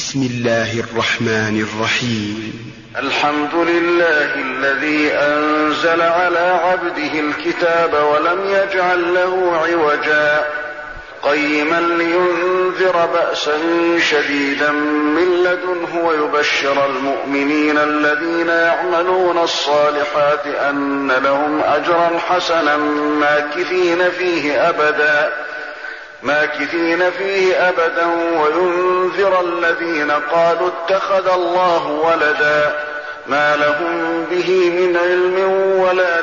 بسم الله الرحمن الرحيم. الحمد لله الذي أنزل على عبده الكتاب ولم يجعل له عوجا قيما لينذر بأسا شديدا من لدنه ويبشر المؤمنين الذين يعملون الصالحات أن لهم أجرا حسنا ماكثين فيه أبدا وينذر الذين قالوا اتخذ الله ولدا ما لهم به من علم ولا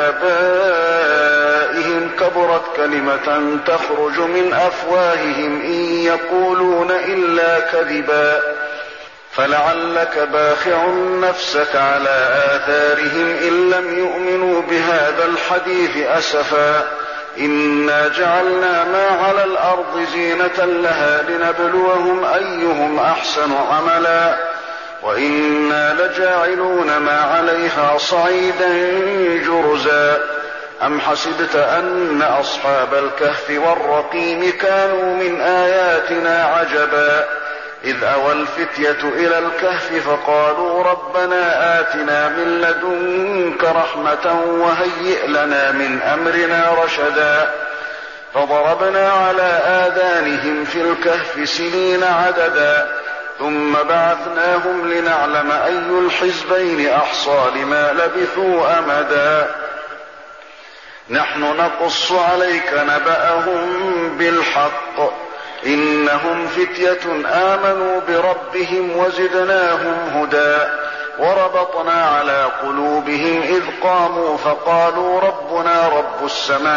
لآبائهم كبرت كلمة تخرج من أفواههم إن يقولون إلا كذبا فلعلك باخع نفسك على آثارهم إن لم يؤمنوا بهذا الحديث أسفا إنا جعلنا ما على الأرض زينة لها لنبلوهم أيهم أحسن عملا وإنا لجاعلون ما عليها صعيدا جرزا أم حسبت أن أصحاب الكهف والرقيم كانوا من آياتنا عجبا إذ أوى الفتية إلى الكهف فقالوا ربنا آتنا من لدنك رحمة وهيئ لنا من أمرنا رشدا فضربنا على آذانهم في الكهف سنين عددا ثم بعثناهم لنعلم أي الحزبين أحصى لما لبثوا أمدا نحن نقص عليك نبأهم بالحق إنهم فتية آمنوا بربهم وزدناهم هدى وربطنا على قلوبهم إذ قاموا فقالوا ربنا رب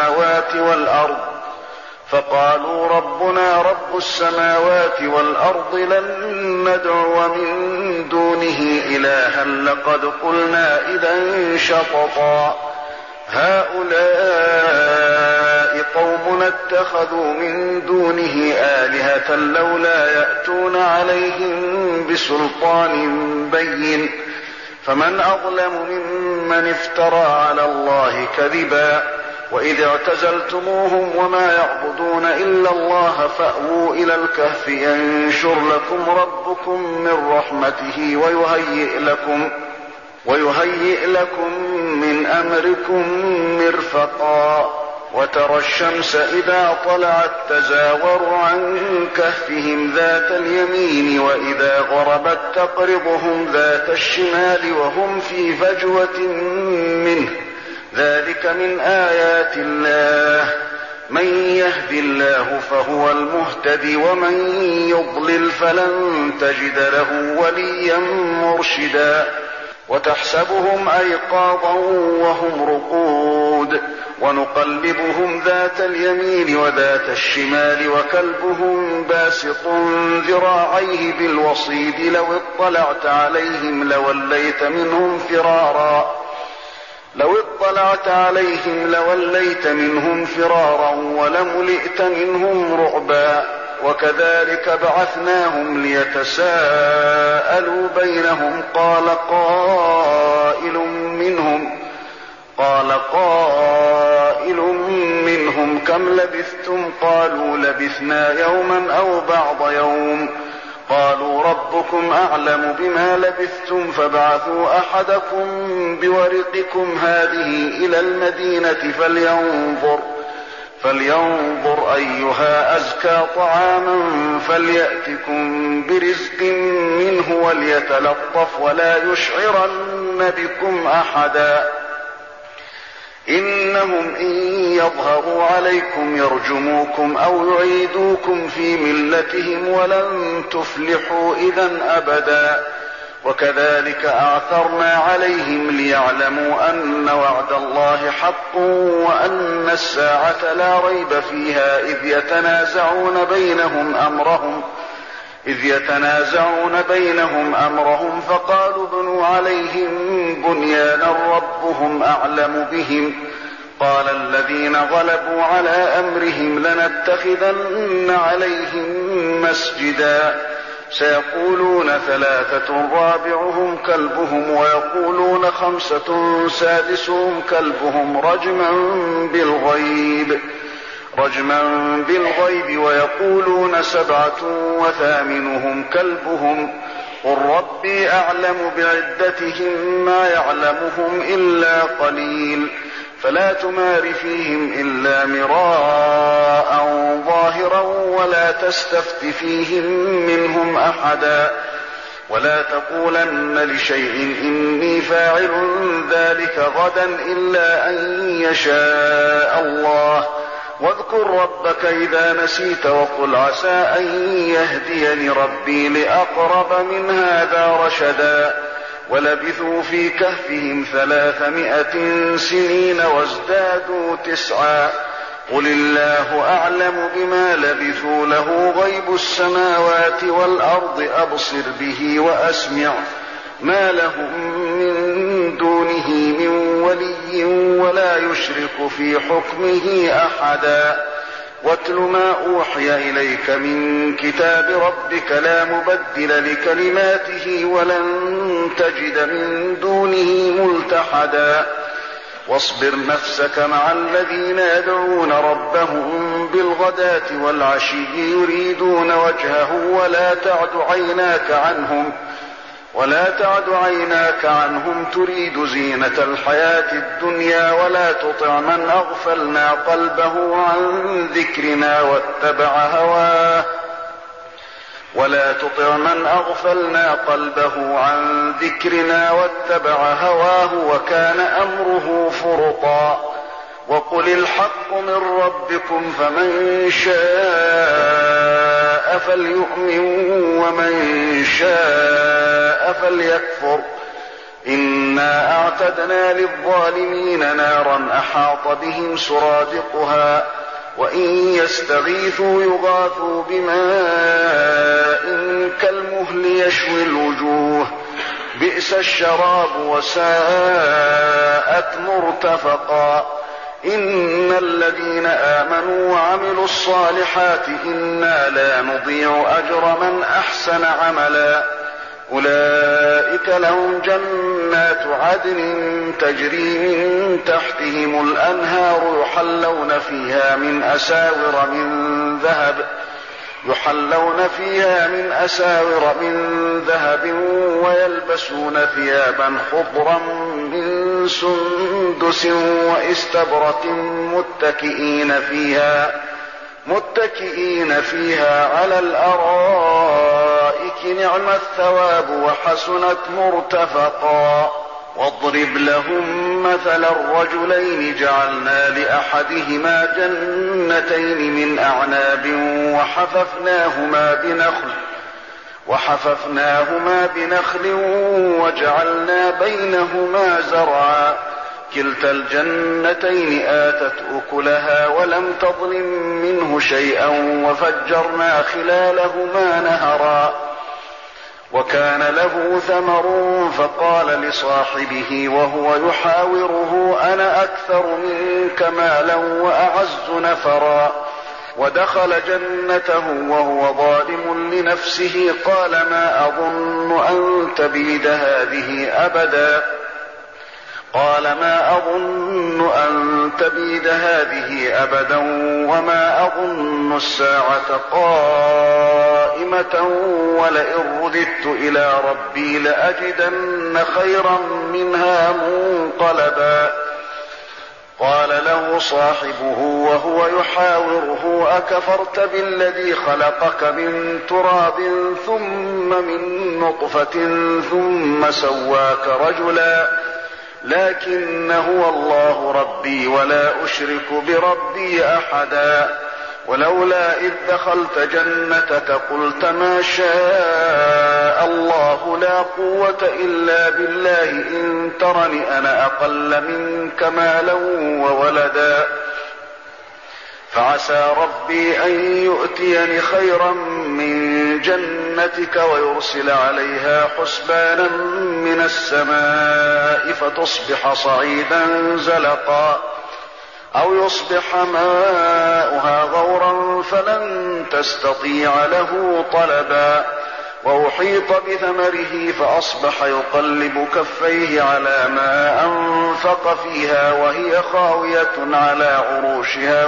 السماوات والأرض لن ندعو من دونه إلها لقد قلنا إذا شططا هؤلاء قومنا اتخذوا من دونه آلهة لولا يأتون عليهم بسلطان بين فمن أظلم ممن افترى على الله كذبا وإذ اعتزلتموهم وما يعبدون إلا الله فأووا إلى الكهف ينشر لكم ربكم من رحمته ويهيئ لكم من أمركم مرفقا وترى الشمس إذا طلعت تزاور عن كهفهم ذات اليمين وإذا غربت تقرضهم ذات الشمال وهم في فجوة منه ذلك من آيات الله من يهد الله فهو المهتدي ومن يضلل فلن تجد له وليا مرشدا وتحسبهم أيقاظا وهم رقود ونقلبهم ذات اليمين وذات الشمال وكلبهم باسط ذراعيه بالوصيد لو اطلعت عليهم لوليت منهم فرارا ولملئت منهم رعبا وكذلك بعثناهم ليتساءلوا بينهم قال قائل منهم كم لبثتم قالوا لبثنا يوما أو بعض يوم قالوا ربكم أعلم بما لبثتم فابعثوا أحدكم بورقكم هذه إلى المدينة فلينظر أيها أزكى طعاما فليأتكم برزق منه وليتلطف ولا يشعرن بكم أحدا إنهم إن يظهروا عليكم يرجموكم أو يعيدوكم في ملتهم ولن تفلحوا إذا أبدا وكذلك أعثرنا عليهم ليعلموا أن وعد الله حق وأن الساعة لا ريب فيها إذ يتنازعون بينهم أمرهم فقالوا ابنوا عليهم بنيانا ربهم أعلم بهم قال الذين غلبوا على أمرهم لنتخذن عليهم مسجدا سيقولون 3 رابعهم كلبهم ويقولون 5 سادسهم كلبهم رجما بالغيب رجما بالغيب ويقولون 7 وثامنهم كلبهم قل ربي أعلم بعدتهم ما يعلمهم إلا قليل فلا تمار فيهم إلا مراء ظاهرا ولا تستفت فيهم منهم أحدا ولا تقولن لشيء إني فاعل ذلك غدا إلا أن يشاء الله واذكر ربك إذا نسيت وقل عسى أن يهديني ربي لأقرب من هذا رشدا ولبثوا في كهفهم 300 سنين وازدادوا 9 قل الله أعلم بما لبثوا له غيب السماوات والأرض أبصر به وأسمع ما لهم من دونه من ولي ولا يشرك في حكمه أحدا واتل ما أوحي إليك من كتاب ربك لا مبدل لكلماته ولن تجد من دونه ملتحدا واصبر نفسك مع الذين يدعون ربهم بالغداة والعشي يريدون وجهه ولا تعد عيناك عنهم تريد زينة الحياة الدنيا ولا تطع من أغفلنا قلبه عن ذكرنا واتبع هواه وكان أمره فرطا وقل الحق من ربكم فمن شاء فليؤمن ومن شاء فليكفر إنا أعتدنا للظالمين نارا أحاط بهم سرادقها وإن يستغيثوا يغاثوا بماء كالمهل يشوي الوجوه بئس الشراب وساءت مرتفقا إن الذين آمنوا وعملوا الصالحات إنا لا نضيع أجر من أحسن عملا أولئك لهم جنات عدن تجري من تحتهم الأنهار يحلون فيها من أساور من ذهب ويلبسون ثيابا خضرا من سندس واستبرق متكئين فيها على الأرائك نعم الثواب وحسنت مرتفقا واضرب لهم مثل الرجلين جعلنا لأحدهما جنتين من أعناب وحففناهما بنخل وجعلنا بينهما زرعا كلتا الجنتين آتت أكلها ولم تظلم منه شيئا وفجرنا خلالهما نهرا وكان له ثمر فقال لصاحبه وهو يحاوره أنا أكثر منك مالا وأعز نفرا ودخل جنته وهو ظالم لنفسه قال ما أظن أن تبيد هذه أبدا وما أظن الساعة قائمة ولئن رددت إلى ربي لأجدن خيرا منها منقلبا قال له صاحبه وهو يحاوره أكفرت بالذي خلقك من تراب ثم من نطفة ثم سواك رجلا لكن هو الله ربي ولا أشرك بربي أحدا ولولا إذ دخلت جنتك قلت ما شاء الله لا قوة إلا بالله إن ترني أنا أقل منك مالا وولدا فعسى ربي أن يؤتيني خيرا من جنتك ويرسل عليها حسبانا من السماء فتصبح صعيدا زلقا أو يصبح ماؤها غورا فلن تستطيع له طلبا وأحيط بثمره فأصبح يقلب كفيه على ما أنفق فيها وهي خاوية على عروشها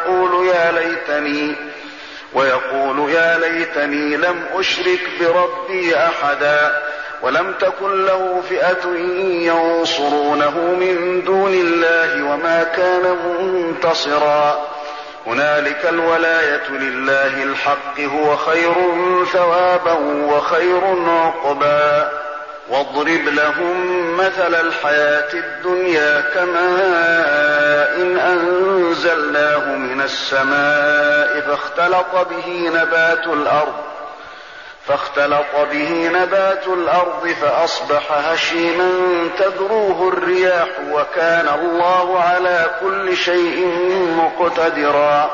ويقول يا ليتني لم أشرك بربي أحدا ولم تكن له فئة ينصرونه من دون الله وما كان منتصرا هنالك الولاية لله الحق هو خير ثوابا وخير عقبا واضرب لهم مثل الحياة الدنيا كماء إن أنزلناه من السماء فاختلط به نبات الأرض فأصبح هشيما تذروه الرياح وكان الله على كل شيء مقتدرا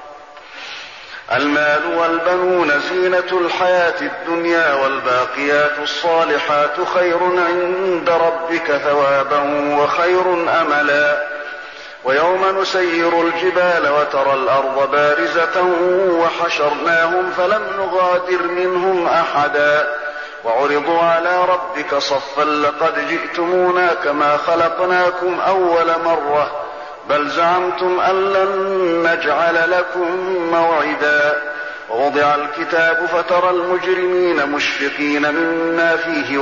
المال والبنون زينة الحياة الدنيا والباقيات الصالحات خير عند ربك ثوابا وخير أملا ويوم نسير الجبال وترى الأرض بارزة وحشرناهم فلم نغادر منهم أحدا وعرضوا على ربك صفا لقد جئتمونا كما خلقناكم أول مرة بل زعمتم أن لن نجعل لكم موعدا ووضع الكتاب فترى المجرمين مشفقين مما فيه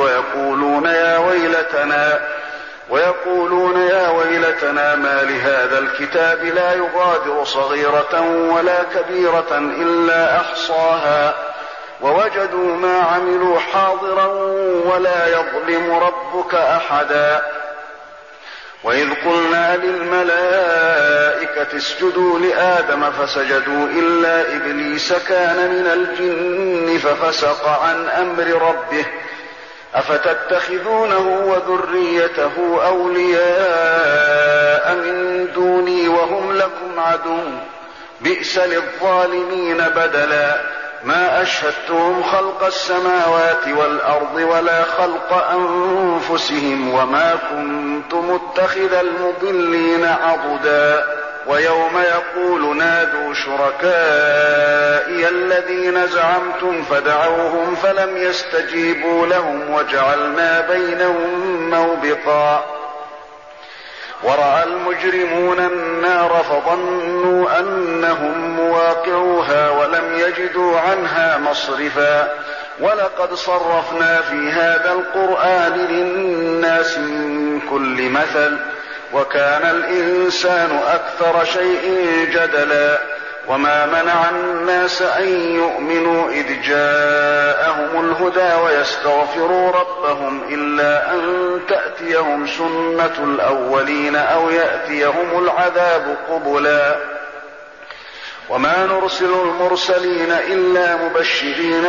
ويقولون يا ويلتنا ما لهذا الكتاب لا يغادر صغيرة ولا كبيرة إلا أحصاها ووجدوا ما عملوا حاضرا ولا يظلم ربك أحدا وإذ قلنا للملائكة اسجدوا لآدم فسجدوا إلا إبليس كان من الجن ففسق عن أمر ربه أفتتخذونه وذريته أولياء من دوني وهم لكم عدو بئس للظالمين بدلا ما أشهدتهم خلق السماوات والأرض ولا خلق أنفسهم وما كنت متخذ المضلين عضدا ويوم يقول نادوا شركائي الذين زعمتم فدعوهم فلم يستجيبوا لهم وجعلنا بينهم موبقا ورأى المجرمون النار فظنوا أنهم مواقعوها ولم يجدوا عنها مصرفا ولقد صرفنا في هذا القرآن للناس من كل مثل وكان الإنسان أكثر شيء جدلا وما منع الناس أن يؤمنوا إذ جاءهم الهدى ويستغفروا ربهم إلا أن تأتيهم سنة الأولين أو يأتيهم العذاب قبلا وما نرسل المرسلين إلا مبشرين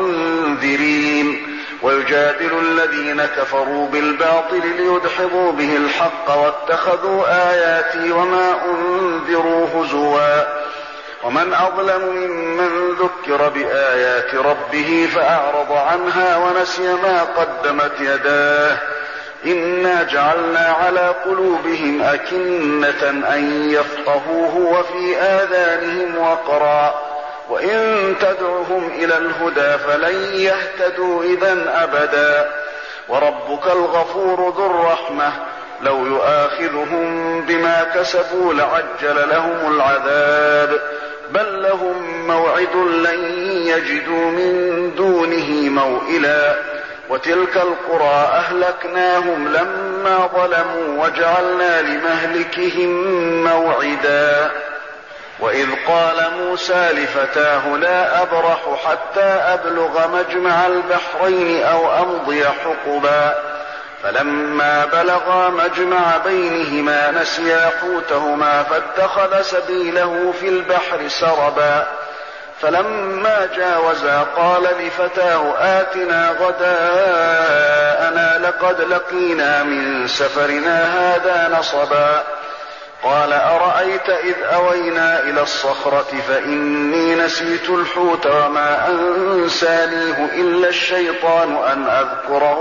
ومنذرين ويجادل الذين كفروا بالباطل ليدحضوا به الحق واتخذوا آياتي وما أنذروا هزوا ومن أظلم ممن ذكر بآيات ربه فأعرض عنها ونسي ما قدمت يداه إنا جعلنا على قلوبهم أكنة أن يفقهوه وفي آذانهم وقرا وإن تدعهم إلى الهدى فلن يهتدوا إذن أبدا وربك الغفور ذو الرحمة لو يؤاخذهم بما كسبوا لعجل لهم العذاب بل لهم موعد لن يجدوا من دونه موئلا وتلك القرى أهلكناهم لما ظلموا وجعلنا لمهلكهم موعدا وإذ قال موسى لفتاه لا أبرح حتى أبلغ مجمع البحرين أو أمضي حقبا فلما بلغا مجمع بينهما نسيا حوتهما فاتخذ سبيله في البحر سربا فلما جاوزا قال لفتاه آتنا غداءنا لقد لقينا من سفرنا هذا نصبا قال أرأيت إذ أوينا إلى الصخرة فإني نسيت الحوت وما أنسانيه إلا الشيطان أن أذكره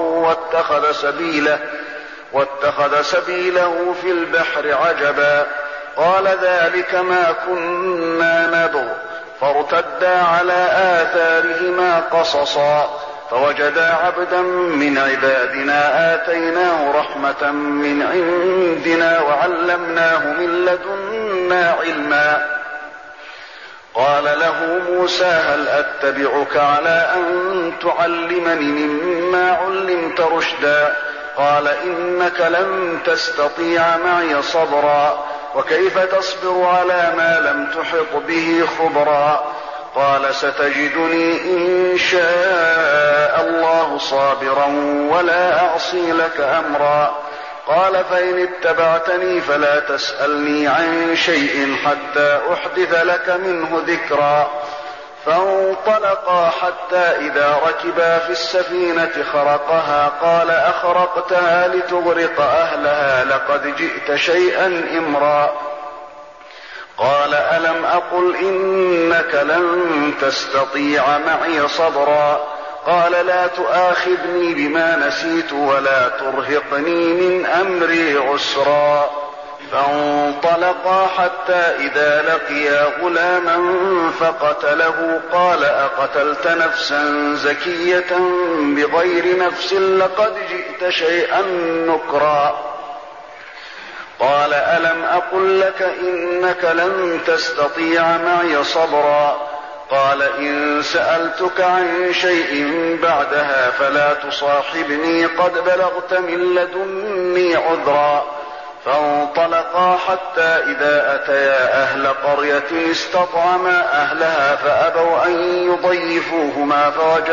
واتخذ سبيله في البحر عجبا قال ذلك ما كنا نبغ فارتدا على آثارهما قصصا فوجدا عبدا من عبادنا آتيناه رحمة من عندنا وعلمناه من لدنا علما. قال له موسى هل أتبعك على أن تعلمني مما علمت رشدا؟ قال إنك لن تستطيع معي صبرا وكيف تصبر على ما لم تحط به خبرا؟ قال ستجدني إن شاء الله صابرا ولا أعصي لك أمرا. قال فإن اتبعتني فلا تسألني عن شيء حتى أحدث لك منه ذكرا. فانطلقا حتى إذا ركبا في السفينة خرقها قال أخرقتها لتغرق أهلها لقد جئت شيئا إمرا. قال ألم أقل إنك لن تستطيع معي صبرا؟ قال لا تؤاخذني بما نسيت ولا ترهقني من أمري عسرا. فانطلقا حتى إذا لقيا غلاما فقتله قال أقتلت نفسا زكية بغير نفس لقد جئت شيئا نكرا. قال ألم أقل لك إنك لن تستطيع معي صبرا؟ قال إن سألتك عن شيء بعدها فلا تصاحبني قد بلغت من لدني عذرا. فانطلقا حتى إذا أتيا أهل قرية استطعما أهلها فأبوا أن يضيفوهما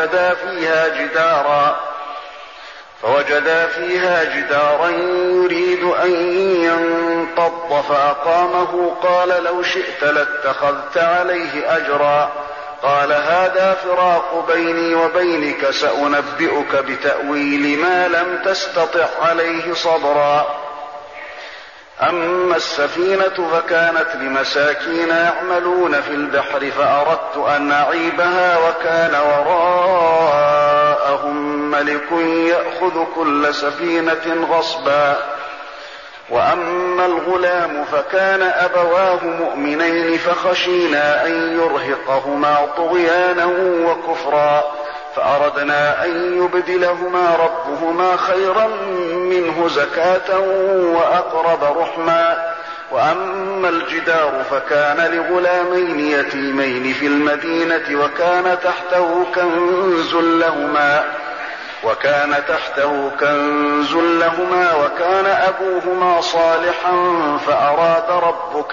فوجدا فيها جدارا يريد أن ينقض فأقامه قال لو شئت لاتخذت عليه أجرا. قال هذا فراق بيني وبينك سأنبئك بتأويل ما لم تستطع عليه صبرا. أما السفينة فكانت لمساكين يعملون في البحر فأردت أن أعيبها وكان وراءهم ملك يأخذ كل سفينة غصبا. وأما الغلام فكان أبواه مؤمنين فخشينا أن يرهقهما طغيانا وكفرا فأردنا أن يبدلهما ربهما خيرا منه زكاة وأقرب رحما. وأما الجدار فكان لغلامين يتيمين في المدينة وكان تحته كنز لهما وكان أبوهما صالحا فأراد ربك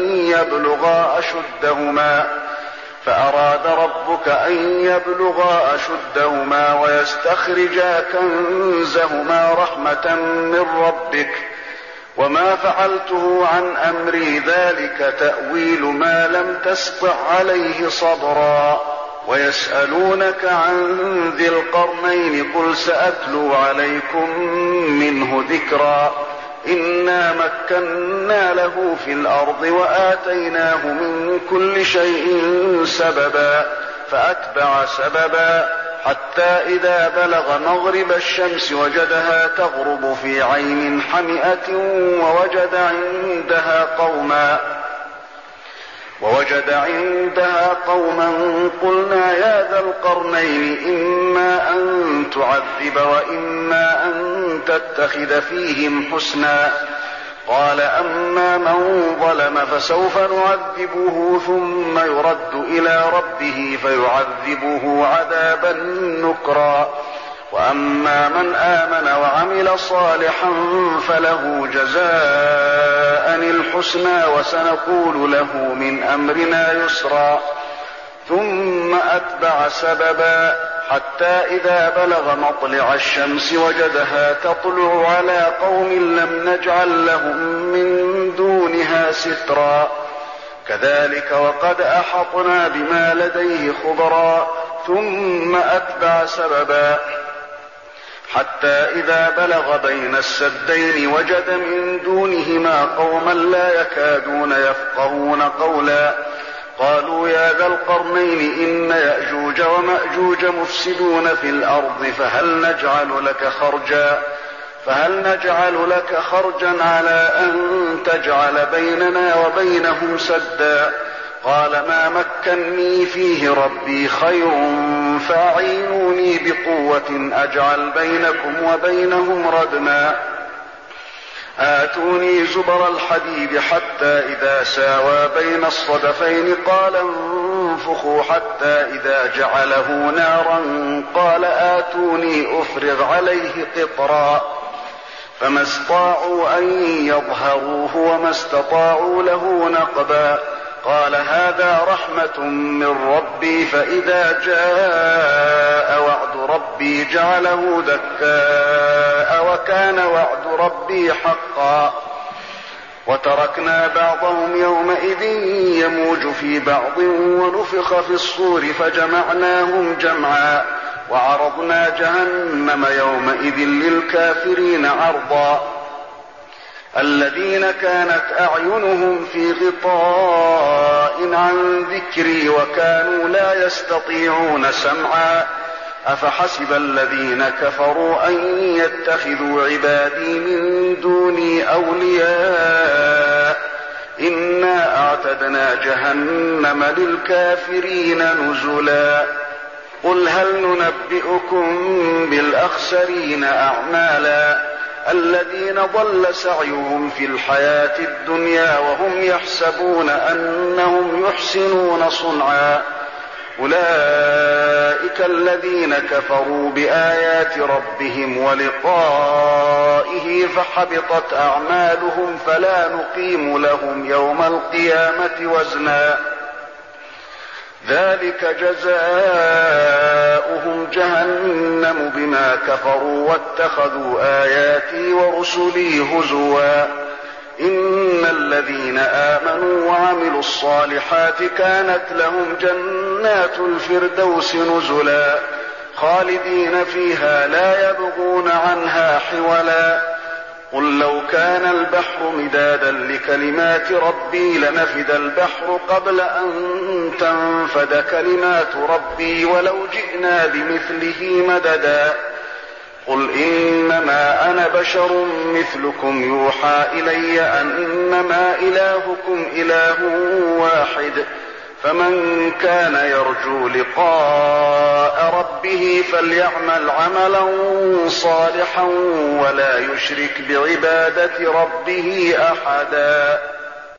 أن يبلغا أشدهما ويستخرجا كنزهما رحمة من ربك وما فعلته عن أمري ذلك تأويل ما لم تسطع عليه صبرا. ويسألونك عن ذي القرنين قل سأتلو عليكم منه ذكرا. إنا مكنا له في الأرض وآتيناه من كل شيء سببا فأتبع سببا حتى إذا بلغ مغرب الشمس وجدها تغرب في عين حمئة ووجد عندها قوما قلنا يا ذا القرنين إما أن تعذب وإما أن تتخذ فيهم حسنا. قال أما من ظلم فسوف نعذبه ثم يرد إلى ربه فيعذبه عذابا نكرا. وأما من آمن وعمل صالحا فله جزاء الحسنى وسنقول له من أمرنا يسرا. ثم أتبع سببا حتى إذا بلغ مطلع الشمس وجدها تطلع على قوم لم نجعل لهم من دونها سترا. كذلك وقد أحطنا بما لديه خبرا. ثم أتبع سببا حتى إذا بلغ بين السدين وجد من دونهما قوما لا يكادون يفقهون قولا. قالوا يا ذا القرنين إن يأجوج ومأجوج مفسدون في الأرض فهل نجعل لك خرجا على أن تجعل بيننا وبينهم سدا. قال ما مكني فيه ربي خير فاعينوني بقوة أجعل بينكم وبينهم ردما آتوني زبر الحديد حتى إذا ساوى بين الصدفين قال انفخوا حتى إذا جعله نارا قال آتوني أفرغ عليه قطرا فما استطاعوا أن يظهروه وما استطاعوا له نقبا قال هذا رحمة من ربي فإذا جاء وعد ربي جعله دكاء وكان وعد ربي حقا وتركنا بعضهم يومئذ يموج في بعض ونفخ في الصور فجمعناهم جمعا وعرضنا جهنم يومئذ للكافرين عرضا الذين كانت أعينهم في غطاء عن ذكري وكانوا لا يستطيعون سمعا أفحسب الذين كفروا أن يتخذوا عبادي من دوني أولياء إنا أعتدنا جهنم للكافرين نزلا قل هل ننبئكم بالأخسرين أعمالا الذين ضل سعيهم في الحياة الدنيا وهم يحسبون أنهم يحسنون صنعا أولئك الذين كفروا بآيات ربهم ولقائه فحبطت أعمالهم فلا نقيم لهم يوم القيامة وزنا ذلك جزاؤهم جهنم بما كفروا واتخذوا آياتي ورسلي هزوا إن الذين آمنوا وعملوا الصالحات كانت لهم جنات الفردوس نزلا خالدين فيها لا يبغون عنها حولا قل لو كان البحر مدادا لكلمات ربي لنفد البحر قبل أن تنفد كلمات ربي ولو جئنا بمثله مددا قل إنما أنا بشر مثلكم يوحى إلي أنما إلهكم إله واحد فمن كان يرجو لقاء ربه فليعمل عملا صالحا ولا يشرك بعبادة ربه أحدا